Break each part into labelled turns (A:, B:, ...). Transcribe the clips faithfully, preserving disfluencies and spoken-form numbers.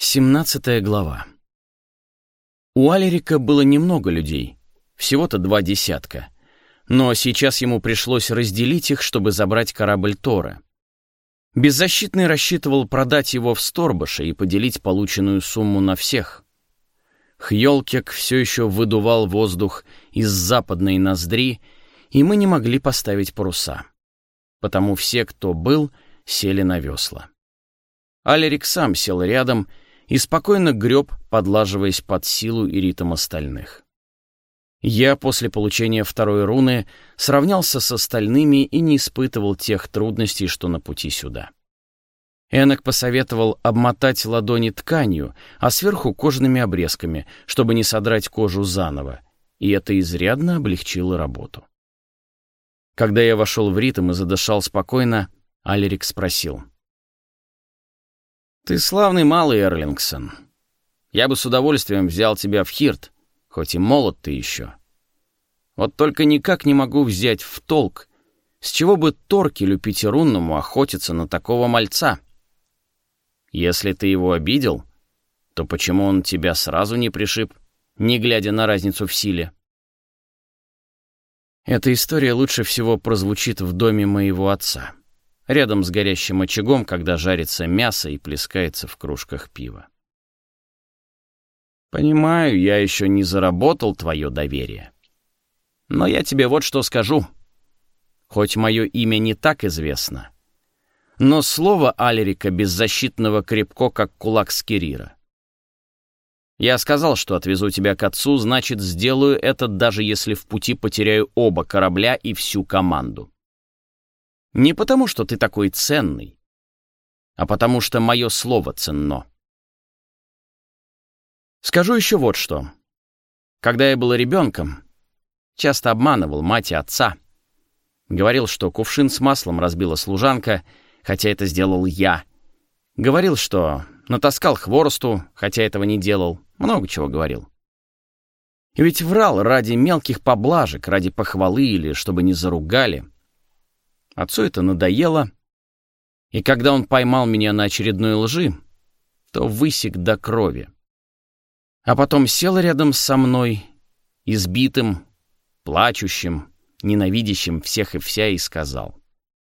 A: Семнадцатая глава. У Алерика было немного людей, всего-то два десятка, но сейчас ему пришлось разделить их, чтобы забрать корабль Тора. Беззащитный рассчитывал продать его в Сторбаше и поделить полученную сумму на всех. Хьолкек все еще выдувал воздух из западной ноздри, и мы не могли поставить паруса. Потому все, кто был, сели на весла. Алерик сам сел рядом и спокойно греб, подлаживаясь под силу и ритм остальных. Я после получения второй руны сравнялся с остальными и не испытывал тех трудностей, что на пути сюда. Энок посоветовал обмотать ладони тканью, а сверху кожаными обрезками, чтобы не содрать кожу заново, и это изрядно облегчило работу. Когда я вошел в ритм и задышал спокойно, Алерик спросил: «Ты славный малый, Эрлингсон. Я бы с удовольствием взял тебя в Хирт, хоть и молод ты еще. Вот только никак не могу взять в толк, с чего бы Торкелю Пятерунному охотиться на такого мальца. Если ты его обидел, то почему он тебя сразу не пришиб, не глядя на разницу в силе?» Эта история лучше всего прозвучит в доме моего отца, рядом с горящим очагом, когда жарится мясо и плескается в кружках пива. Понимаю, я еще не заработал твое доверие. Но я тебе вот что скажу. Хоть мое имя не так известно, но слово Алерика беззащитного крепко, как кулак Скирира. Я сказал, что отвезу тебя к отцу, значит, сделаю это, даже если в пути потеряю оба корабля и всю команду. Не потому, что ты такой ценный, а потому, что мое слово ценно. Скажу еще вот что. Когда я был ребенком, часто обманывал мать и отца. Говорил, что кувшин с маслом разбила служанка, хотя это сделал я. Говорил, что натаскал хворосту, хотя этого не делал. Много чего говорил. И ведь врал ради мелких поблажек, ради похвалы или чтобы не заругали. Отцу это надоело, и когда он поймал меня на очередной лжи, то высек до крови. А потом сел рядом со мной, избитым, плачущим, ненавидящим всех и вся, и сказал: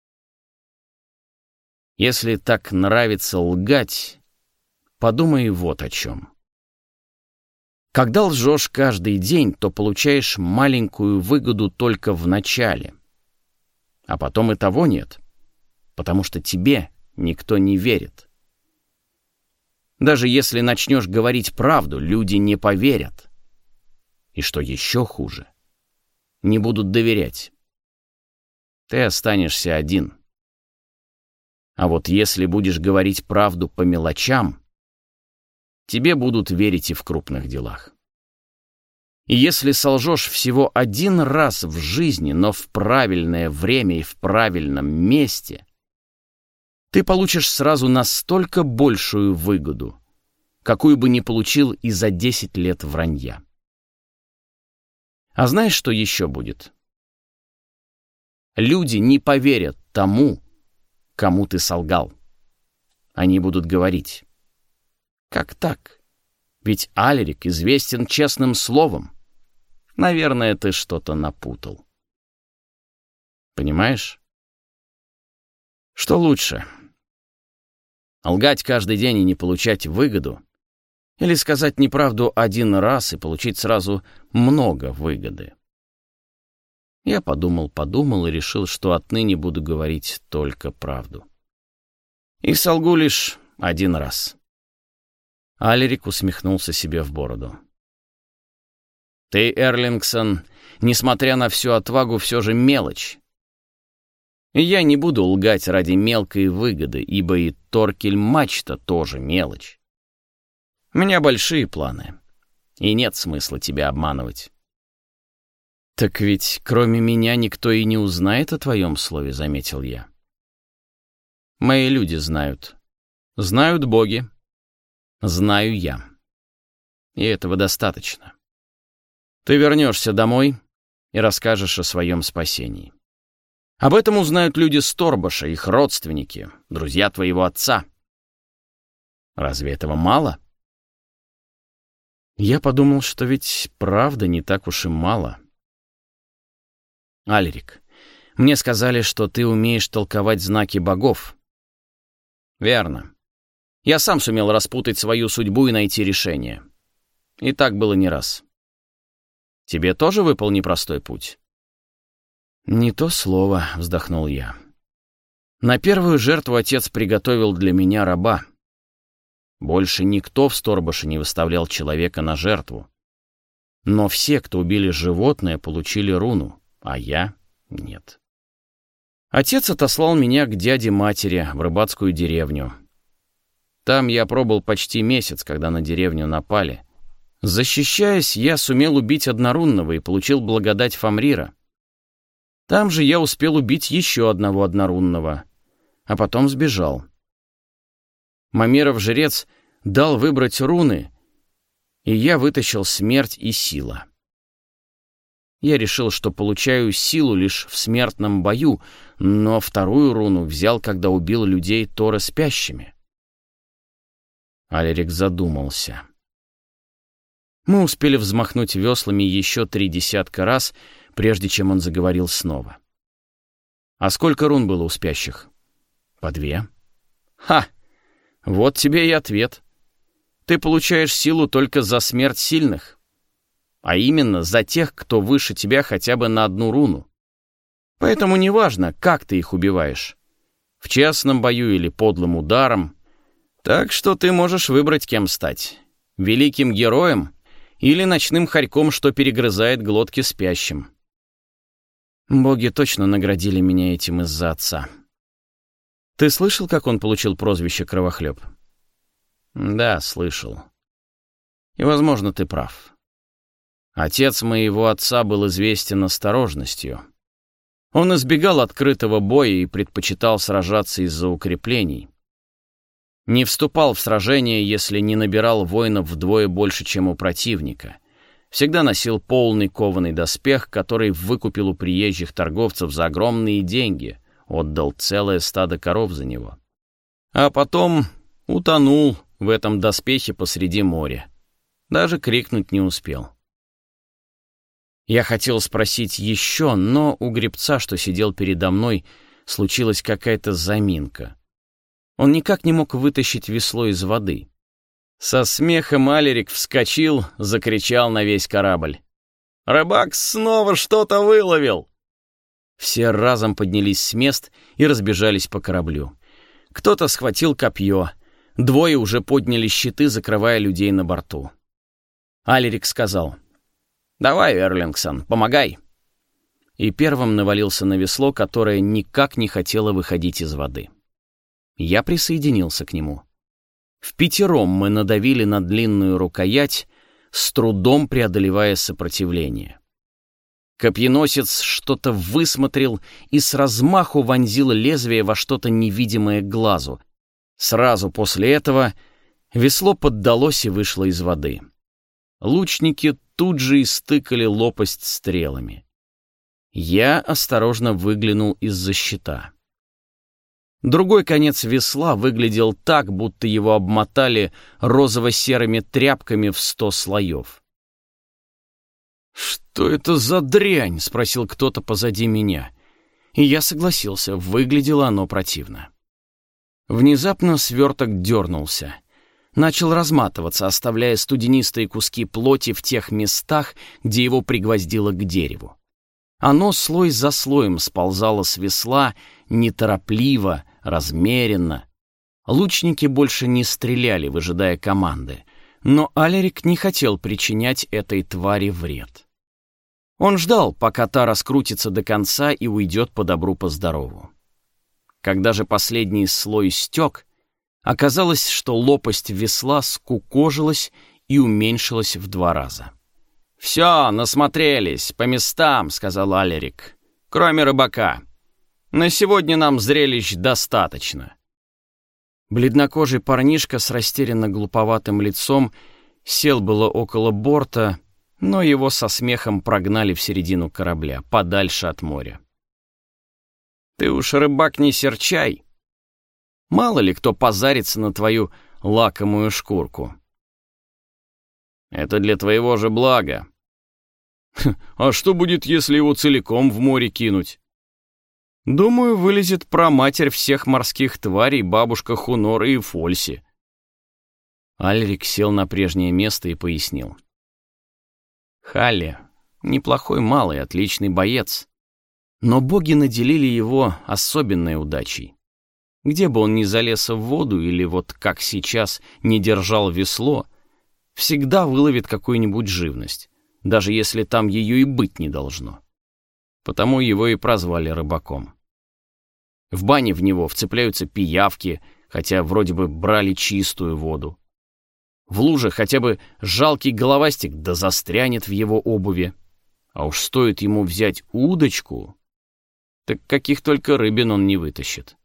A: «Если так нравится лгать, подумай вот о чем. Когда лжешь каждый день, то получаешь маленькую выгоду только в начале. А потом и того нет, потому что тебе никто не верит. Даже если начнешь говорить правду, люди не поверят. И что еще хуже, не будут доверять. Ты останешься один. А вот если будешь говорить правду по мелочам, тебе будут верить и в крупных делах. И если солжешь всего один раз в жизни, но в правильное время и в правильном месте, ты получишь сразу настолько большую выгоду, какую бы не получил и за десять лет вранья. А знаешь, что еще будет? Люди не поверят тому, кому ты солгал. Они будут говорить: как так? Ведь Алерик известен честным словом. Наверное, ты что-то напутал. Понимаешь? Что лучше? Лгать каждый день и не получать выгоду? Или сказать неправду один раз и получить сразу много выгоды? Я подумал, подумал и решил, что отныне буду говорить только правду. И солгу лишь один раз. Алерик усмехнулся себе в бороду. Ты, Эрлингсон, несмотря на всю отвагу, все же мелочь. И я не буду лгать ради мелкой выгоды, ибо и Торкель-мачта тоже мелочь. У меня большие планы, и нет смысла тебя обманывать. Так ведь кроме меня никто и не узнает о твоем слове, заметил я. Мои люди знают. Знают боги. Знаю я. И этого достаточно. Ты вернешься домой и расскажешь о своем спасении. Об этом узнают люди Сторбаша, их родственники, друзья твоего отца. Разве этого мало? Я подумал, что ведь правда не так уж и мало. Алерик, мне сказали, что ты умеешь толковать знаки богов. Верно. Я сам сумел распутать свою судьбу и найти решение. И так было не раз. Тебе тоже выпал непростой путь? Не то слово, вздохнул я. На первую жертву отец приготовил для меня раба. Больше никто в Сторбаше не выставлял человека на жертву. Но все, кто убили животное, получили руну, а я — нет. Отец отослал меня к дяде-матери в рыбацкую деревню. Там я пробыл почти месяц, когда на деревню напали. Защищаясь, я сумел убить однорунного и получил благодать Фамрира. Там же я успел убить еще одного однорунного, а потом сбежал. Мамиров жрец дал выбрать руны, и я вытащил смерть и сила. Я решил, что получаю силу лишь в смертном бою, но вторую руну взял, когда убил людей Торы спящими. Алерик задумался. Мы успели взмахнуть веслами еще три десятка раз, прежде чем он заговорил снова. А сколько рун было у спящих? По две. Ха! Вот тебе и ответ. Ты получаешь силу только за смерть сильных, а именно за тех, кто выше тебя хотя бы на одну руну. Поэтому неважно, как ты их убиваешь, в честном бою или подлым ударом. Так что ты можешь выбрать, кем стать: великим героем или ночным хорьком, что перегрызает глотки спящим. Боги точно наградили меня этим из-за отца. Ты слышал, как он получил прозвище Кровохлеб? Да, слышал. И, возможно, ты прав. Отец моего отца был известен осторожностью. Он избегал открытого боя и предпочитал сражаться из-за укреплений. Не вступал в сражение, если не набирал воинов вдвое больше, чем у противника. Всегда носил полный кованый доспех, который выкупил у приезжих торговцев за огромные деньги, отдал целое стадо коров за него. А потом утонул в этом доспехе посреди моря. Даже крикнуть не успел. Я хотел спросить еще, но у гребца, что сидел передо мной, случилась какая-то заминка. Он никак не мог вытащить весло из воды. Со смехом Алерик вскочил, закричал на весь корабль: «Рыбак снова что-то выловил!» Все разом поднялись с мест и разбежались по кораблю. Кто-то схватил копье, двое уже подняли щиты, закрывая людей на борту. Алерик сказал: «Давай, Эрлингсон, помогай!» И первым навалился на весло, которое никак не хотело выходить из воды. Я присоединился к нему. Впятером мы надавили на длинную рукоять, с трудом преодолевая сопротивление. Копьеносец что-то высмотрел и с размаху вонзил лезвие во что-то невидимое глазу. Сразу после этого весло поддалось и вышло из воды. Лучники тут же истыкали лопасть стрелами. Я осторожно выглянул из-за щита. Другой конец весла выглядел так, будто его обмотали розово-серыми тряпками в сто слоев. «Что это за дрянь?» — спросил кто-то позади меня. И я согласился, выглядело оно противно. Внезапно сверток дернулся. Начал разматываться, оставляя студенистые куски плоти в тех местах, где его пригвоздило к дереву. Оно слой за слоем сползало с весла, неторопливо, размеренно. Лучники больше не стреляли, выжидая команды, но Алерик не хотел причинять этой твари вред. Он ждал, пока та раскрутится до конца и уйдет по добру по здорову. Когда же последний слой стек, оказалось, что лопасть весла скукожилась и уменьшилась в два раза. «Все, насмотрелись, по местам», — сказал Алерик. «Кроме рыбака. На сегодня нам зрелищ достаточно». Бледнокожий парнишка с растерянно глуповатым лицом сел было около борта, но его со смехом прогнали в середину корабля, подальше от моря. «Ты уж, рыбак, не серчай. Мало ли кто позарится на твою лакомую шкурку». Это для твоего же блага. А что будет, если его целиком в море кинуть? Думаю, вылезет праматерь всех морских тварей бабушка Хунора и Фольси. Альрик сел на прежнее место и пояснил. Халли — неплохой малый, отличный боец. Но боги наделили его особенной удачей. Где бы он ни залез в воду или вот как сейчас не держал весло, всегда выловит какую-нибудь живность, даже если там ее и быть не должно. Потому его и прозвали рыбаком. В бане в него вцепляются пиявки, хотя вроде бы брали чистую воду. В луже хотя бы жалкий головастик да застрянет в его обуви. А уж стоит ему взять удочку, так каких только рыбин он не вытащит.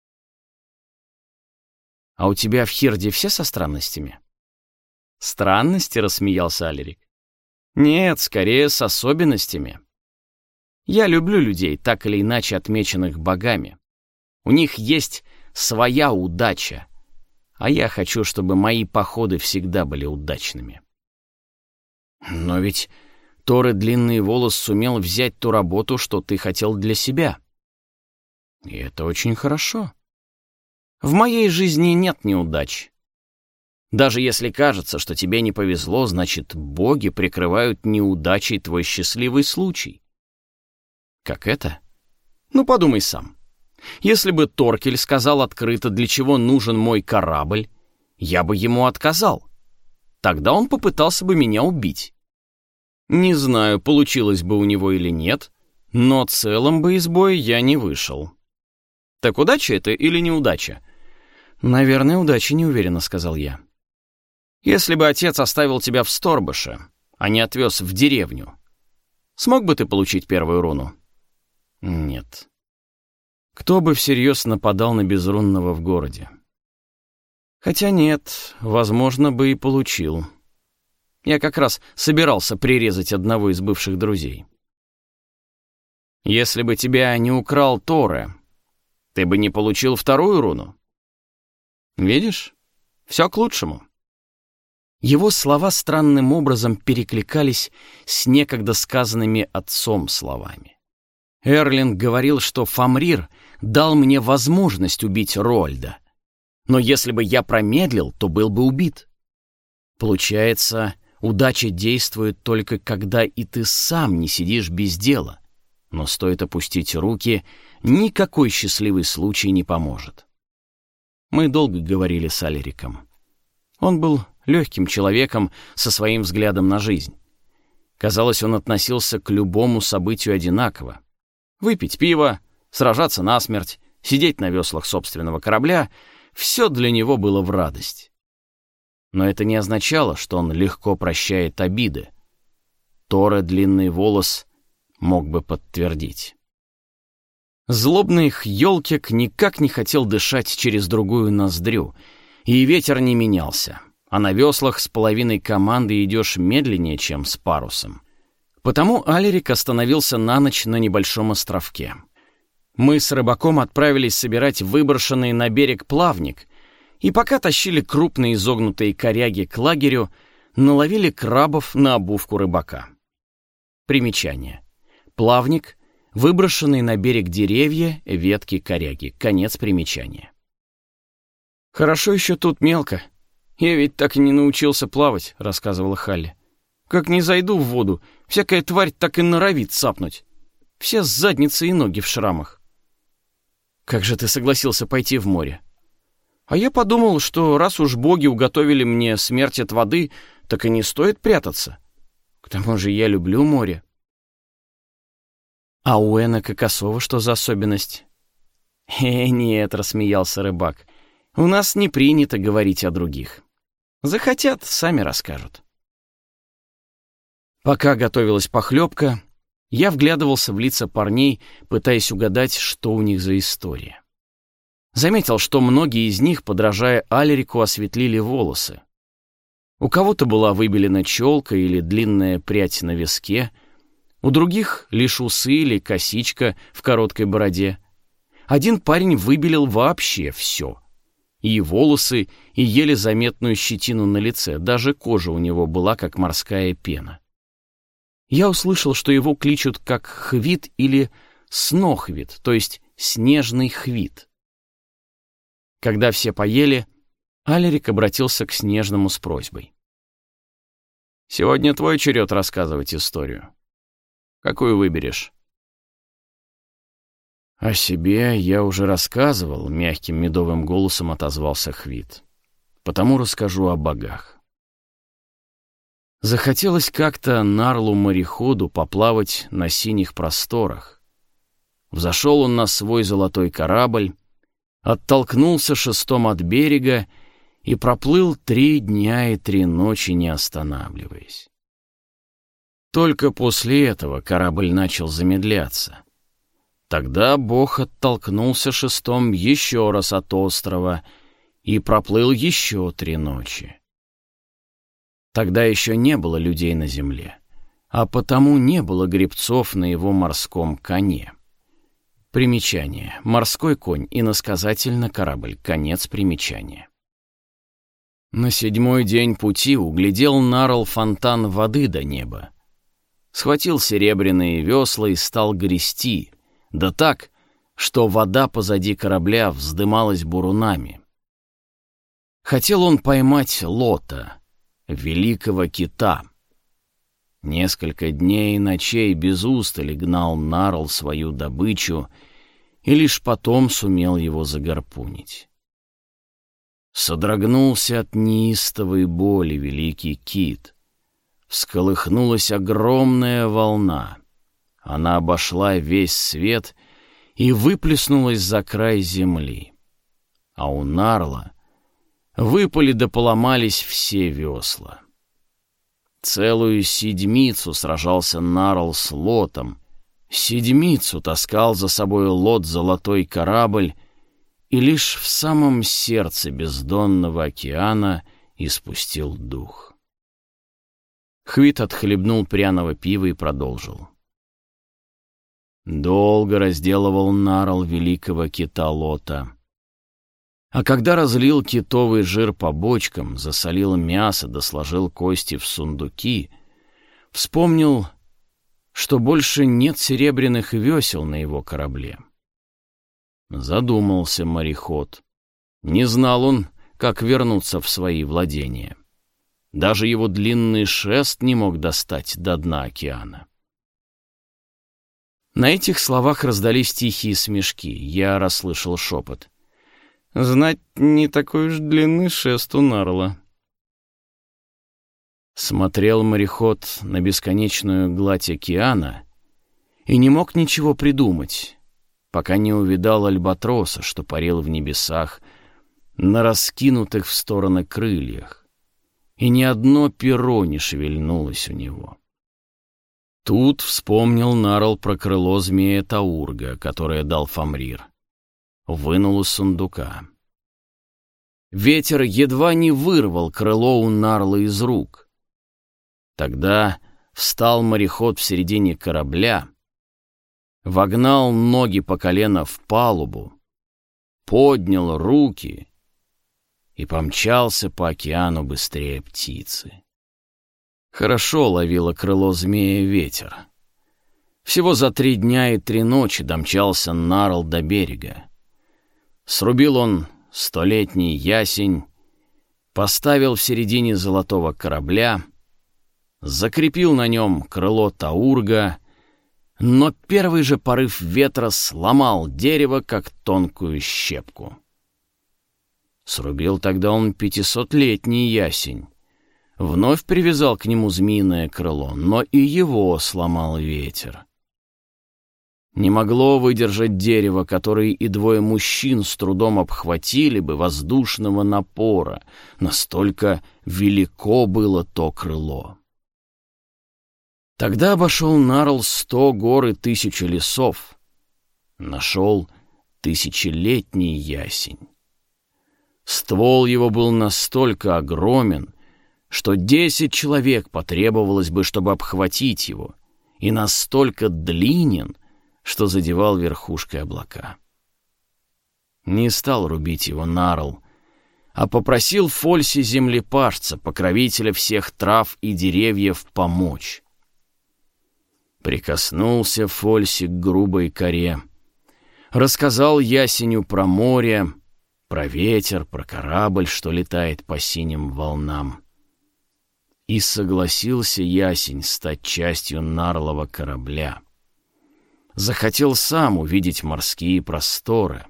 A: «А у тебя в Хирде все со странностями?» «Странности?» — рассмеялся Алерик. «Нет, скорее с особенностями. Я люблю людей, так или иначе отмеченных богами. У них есть своя удача, а я хочу, чтобы мои походы всегда были удачными». «Но ведь Торы Длинный Волос сумел взять ту работу, что ты хотел для себя. И это очень хорошо. В моей жизни нет неудач. Даже если кажется, что тебе не повезло, значит, боги прикрывают неудачей твой счастливый случай». «Как это?» «Ну, подумай сам. Если бы Торкель сказал открыто, для чего нужен мой корабль, я бы ему отказал. Тогда он попытался бы меня убить. Не знаю, получилось бы у него или нет, но целым бы из боя я не вышел. Так удача это или неудача?» «Наверное, удача, не уверенно», — сказал я. «Если бы отец оставил тебя в Сторбаше, а не отвез в деревню, смог бы ты получить первую руну?» «Нет. Кто бы всерьез нападал на безрунного в городе? Хотя нет, возможно, бы и получил. Я как раз собирался прирезать одного из бывших друзей. Если бы тебя не украл Торе, ты бы не получил вторую руну. Видишь, все к лучшему». Его слова странным образом перекликались с некогда сказанными отцом словами. Эрлинг говорил, что Фамрир дал мне возможность убить Роальда, но если бы я промедлил, то был бы убит. Получается, удача действует только когда и ты сам не сидишь без дела, но стоит опустить руки, никакой счастливый случай не поможет. Мы долго говорили с Алериком. Он был легким человеком со своим взглядом на жизнь. Казалось, он относился к любому событию одинаково. Выпить пиво, сражаться насмерть, сидеть на веслах собственного корабля — все для него было в радость. Но это не означало, что он легко прощает обиды. Торе Длинный Волос мог бы подтвердить. Злобный Хьёлкек никак не хотел дышать через другую ноздрю, и ветер не менялся, а на веслах с половиной команды идешь медленнее, чем с парусом. Потому Алерик остановился на ночь на небольшом островке. Мы с рыбаком отправились собирать выброшенный на берег плавник, и пока тащили крупные изогнутые коряги к лагерю, наловили крабов на обувку рыбака. Примечание. Плавник — выброшенные на берег деревья, ветки, коряги. Конец примечания. «Хорошо еще тут мелко. Я ведь так и не научился плавать», — рассказывала Халли. «Как не зайду в воду, всякая тварь так и норовит цапнуть. Все задницы и ноги в шрамах». «Как же ты согласился пойти в море?» «А я подумал, что раз уж боги уготовили мне смерть от воды, так и не стоит прятаться. К тому же я люблю море». «А у Энока Косого что за особенность?» «Э, нет», — рассмеялся рыбак. «У нас не принято говорить о других. Захотят, сами расскажут». Пока готовилась похлебка, я вглядывался в лица парней, пытаясь угадать, что у них за история. Заметил, что многие из них, подражая Алерику, осветлили волосы. У кого-то была выбелена челка или длинная прядь на виске, у других лишь усы или косичка в короткой бороде. Один парень выбелил вообще все. и волосы, и еле заметную щетину на лице, даже кожа у него была как морская пена. Я услышал, что его кличут как Хвит или Снохвит, то есть снежный Хвит. Когда все поели, Алерик обратился к Снежному с просьбой. «Сегодня твой черед рассказывать историю. Какую выберешь?» «О себе я уже рассказывал», — мягким медовым голосом отозвался Хвит. «Потому расскажу о богах». Захотелось как-то Нарлу-мореходу поплавать на синих просторах. Взошел он на свой золотой корабль, оттолкнулся шестом от берега и проплыл три дня и три ночи, не останавливаясь. Только после этого корабль начал замедляться. Тогда бог оттолкнулся шестом еще раз от острова и проплыл еще три ночи. Тогда еще не было людей на земле, а потому не было гребцов на его морском коне. Примечание. Морской конь, иносказательно корабль. Конец примечания. На седьмой день пути углядел Нарл фонтан воды до неба. Схватил серебряные весла и стал грести, да так, что вода позади корабля вздымалась бурунами. Хотел он поймать Лота, великого кита. Несколько дней и ночей без устали гнал Нарл свою добычу и лишь потом сумел его загарпунить. Содрогнулся от неистовой боли великий кит. Всколыхнулась огромная волна. Она обошла весь свет и выплеснулась за край земли. А у Нарла выпали да поломались все весла. Целую седмицу сражался Нарл с Лотом, седмицу таскал за собой Лот золотой корабль и лишь в самом сердце бездонного океана испустил дух. Хвит отхлебнул пряного пива и продолжил. Долго разделывал Нарл великого кита Лота. А когда разлил китовый жир по бочкам, засолил мясо да сложил кости в сундуки, вспомнил, что больше нет серебряных весел на его корабле. Задумался мореход. Не знал он, как вернуться в свои владения. Даже его длинный шест не мог достать до дна океана. На этих словах раздались тихие смешки. Я расслышал шепот. «Знать, не такой уж длинный шест у Нарла». Смотрел мореход на бесконечную гладь океана и не мог ничего придумать, пока не увидал альбатроса, что парил в небесах на раскинутых в стороны крыльях, и ни одно перо не шевельнулось у него. Тут вспомнил Нарл про крыло змея Таурга, которое дал Фамрир. Вынул из сундука. Ветер едва не вырвал крыло у Нарла из рук. Тогда встал мореход в середине корабля, вогнал ноги по колено в палубу, поднял руки и помчался по океану быстрее птицы. Хорошо ловило крыло змея ветер. Всего за три дня и три ночи домчался Нарл до берега. Срубил он столетний ясень, поставил в середине золотого корабля, закрепил на нем крыло Таурга, но первый же порыв ветра сломал дерево, как тонкую щепку. Срубил тогда он пятисотлетний ясень, вновь привязал к нему змеиное крыло, но и его сломал ветер. Не могло выдержать дерево, которое и двое мужчин с трудом обхватили бы воздушного напора, настолько велико было то крыло. Тогда обошел Нарл сто гор и тысячу лесов, нашел тысячелетний ясень. Ствол его был настолько огромен, что десять человек потребовалось бы, чтобы обхватить его, и настолько длинен, что задевал верхушкой облака. Не стал рубить его Нарл, а попросил Фольси землепашца, покровителя всех трав и деревьев, помочь. Прикоснулся Фольси к грубой коре, рассказал ясеню про море, про ветер, про корабль, что летает по синим волнам. И согласился ясень стать частью Нарлова корабля. Захотел сам увидеть морские просторы.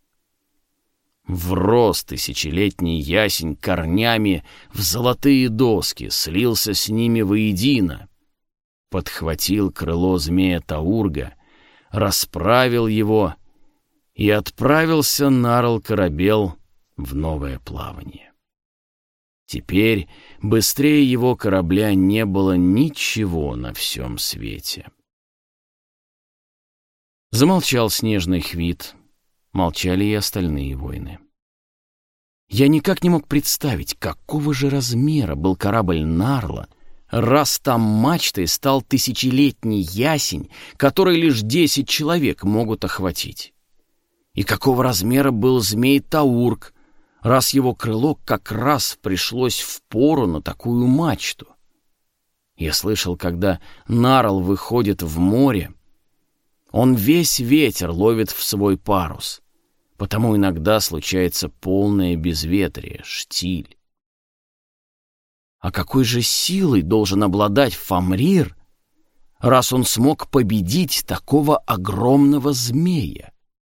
A: Врос тысячелетний ясень корнями в золотые доски, слился с ними воедино, подхватил крыло змея Таурга, расправил его, и отправился Нарл-корабел в новое плавание. Теперь быстрее его корабля не было ничего на всем свете. Замолчал снежный Хвит, молчали и остальные воины. Я никак не мог представить, какого же размера был корабль Нарла, раз там мачтой стал тысячелетний ясень, который лишь десять человек могут охватить. И какого размера был змей Таург, раз его крыло как раз пришлось впору на такую мачту. Я слышал, когда Нарл выходит в море, он весь ветер ловит в свой парус, потому иногда случается полное безветрие, штиль. А какой же силой должен обладать Фамрир, раз он смог победить такого огромного змея?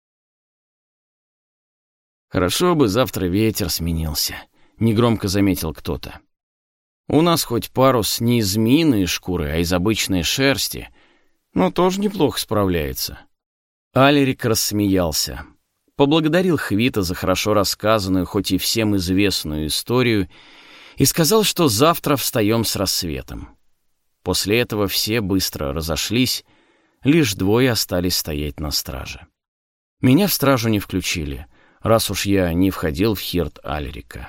A: «Хорошо бы завтра ветер сменился», — негромко заметил кто-то. «У нас хоть парус не из змеиной шкуры, а из обычной шерсти, но тоже неплохо справляется». Алерик рассмеялся, поблагодарил Хвита за хорошо рассказанную, хоть и всем известную историю, и сказал, что завтра встаем с рассветом. После этого все быстро разошлись, лишь двое остались стоять на страже. Меня в стражу не включили, раз уж я не входил в хирт Алерика.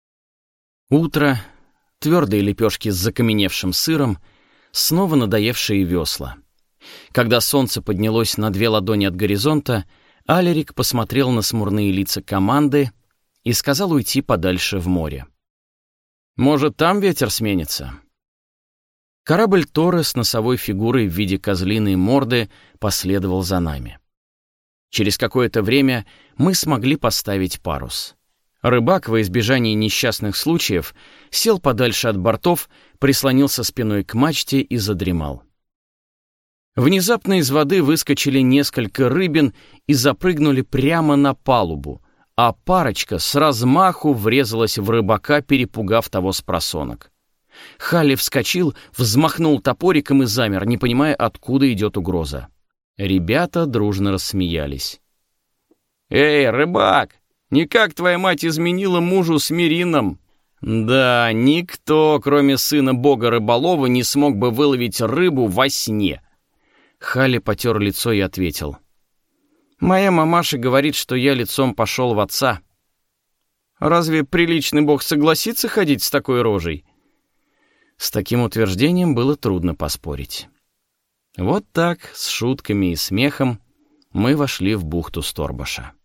A: Утро, твердые лепешки с закаменевшим сыром, снова надоевшие весла. Когда солнце поднялось на две ладони от горизонта, Алерик посмотрел на смурные лица команды и сказал уйти подальше в море. «Может, там ветер сменится?» Корабль Торы с носовой фигурой в виде козлиной морды последовал за нами. Через какое-то время мы смогли поставить парус. Рыбак, во избежание несчастных случаев, сел подальше от бортов, прислонился спиной к мачте и задремал. Внезапно из воды выскочили несколько рыбин и запрыгнули прямо на палубу, а парочка с размаху врезалась в рыбака, перепугав того спросонок. Халли вскочил, взмахнул топориком и замер, не понимая, откуда идет угроза. Ребята дружно рассмеялись. «Эй, рыбак, никак твоя мать изменила мужу с Мирином?» «Да, никто, кроме сына бога-рыболова, не смог бы выловить рыбу во сне». Халли потер лицо и ответил. «Моя мамаша говорит, что я лицом пошел в отца. Разве приличный бог согласится ходить с такой рожей?» С таким утверждением было трудно поспорить. Вот так, с шутками и смехом, мы вошли в бухту Сторбаша.